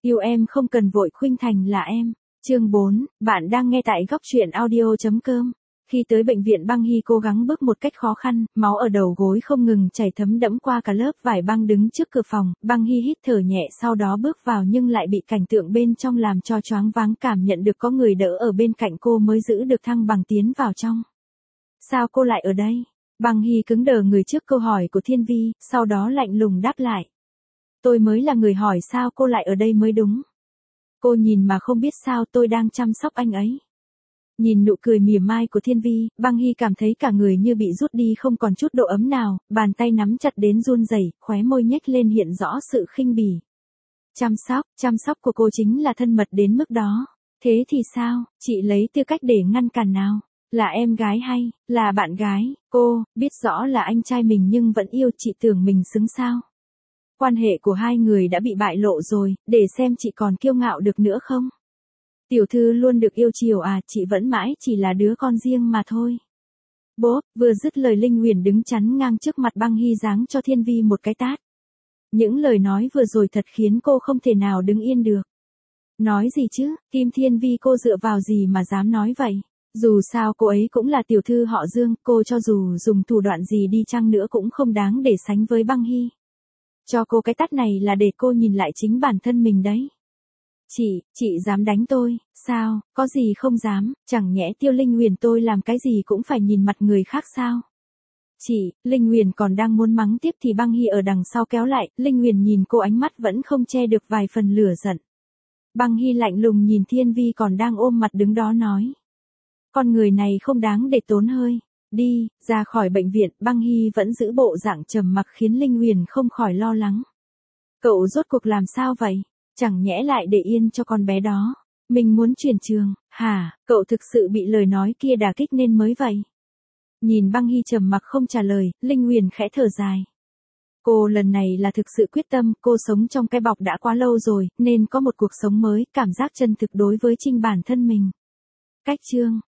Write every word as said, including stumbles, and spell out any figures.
Yêu em không cần vội khuynh thành là em. Chương bốn, bạn đang nghe tại góc truyện audio chấm com. Khi tới bệnh viện, Băng Hy cố gắng bước một cách khó khăn, máu ở đầu gối không ngừng chảy thấm đẫm qua cả lớp vải băng đứng trước cửa phòng. Băng Hy hít thở nhẹ sau đó bước vào nhưng lại bị cảnh tượng bên trong làm cho choáng váng, cảm nhận được có người đỡ ở bên cạnh cô mới giữ được thăng bằng tiến vào trong. Sao cô lại ở đây? Băng Hy cứng đờ người trước câu hỏi của Thiên Vi, sau đó lạnh lùng đáp lại. Tôi mới là người hỏi sao cô lại ở đây mới đúng. Cô nhìn mà không biết sao tôi đang chăm sóc anh ấy. Nhìn nụ cười mỉa mai của Thiên Vi, Băng Hy cảm thấy cả người như bị rút đi không còn chút độ ấm nào, bàn tay nắm chặt đến run rẩy, khóe môi nhếch lên hiện rõ sự khinh bỉ. Chăm sóc, chăm sóc của cô chính là thân mật đến mức đó. Thế thì sao, chị lấy tư cách để ngăn cản nào? Là em gái hay, là bạn gái, cô, biết rõ là anh trai mình nhưng vẫn yêu, chị tưởng mình xứng sao? Quan hệ của hai người đã bị bại lộ rồi, để xem chị còn kiêu ngạo được nữa không? Tiểu thư luôn được yêu chiều à, chị vẫn mãi chỉ là đứa con riêng mà thôi. Bố, vừa dứt lời Linh Huyền đứng chắn ngang trước mặt Băng Hy giáng cho Thiên Vi một cái tát. Những lời nói vừa rồi thật khiến cô không thể nào đứng yên được. Nói gì chứ, Kim Thiên Vi cô dựa vào gì mà dám nói vậy? Dù sao cô ấy cũng là tiểu thư họ Dương, cô cho dù dùng thủ đoạn gì đi chăng nữa cũng không đáng để sánh với Băng Hy. Cho cô cái tát này là để cô nhìn lại chính bản thân mình đấy. Chị, chị dám đánh tôi, sao, có gì không dám, chẳng nhẽ Tiêu Linh Huyền tôi làm cái gì cũng phải nhìn mặt người khác sao? Chị, Linh Huyền còn đang muốn mắng tiếp thì Băng Hy ở đằng sau kéo lại, Linh Huyền nhìn cô ánh mắt vẫn không che được vài phần lửa giận. Băng Hy lạnh lùng nhìn Thiên Vi còn đang ôm mặt đứng đó nói. Con người này không đáng để tốn hơi. Đi, ra khỏi bệnh viện, Băng Hy vẫn giữ bộ dạng trầm mặc khiến Linh Huyền không khỏi lo lắng. Cậu rốt cuộc làm sao vậy? Chẳng nhẽ lại để yên cho con bé đó. Mình muốn chuyển trường, hả, cậu thực sự bị lời nói kia đả kích nên mới vậy. Nhìn Băng Hy trầm mặc không trả lời, Linh Huyền khẽ thở dài. Cô lần này là thực sự quyết tâm, cô sống trong cái bọc đã quá lâu rồi, nên có một cuộc sống mới, cảm giác chân thực đối với chính bản thân mình. Cách chương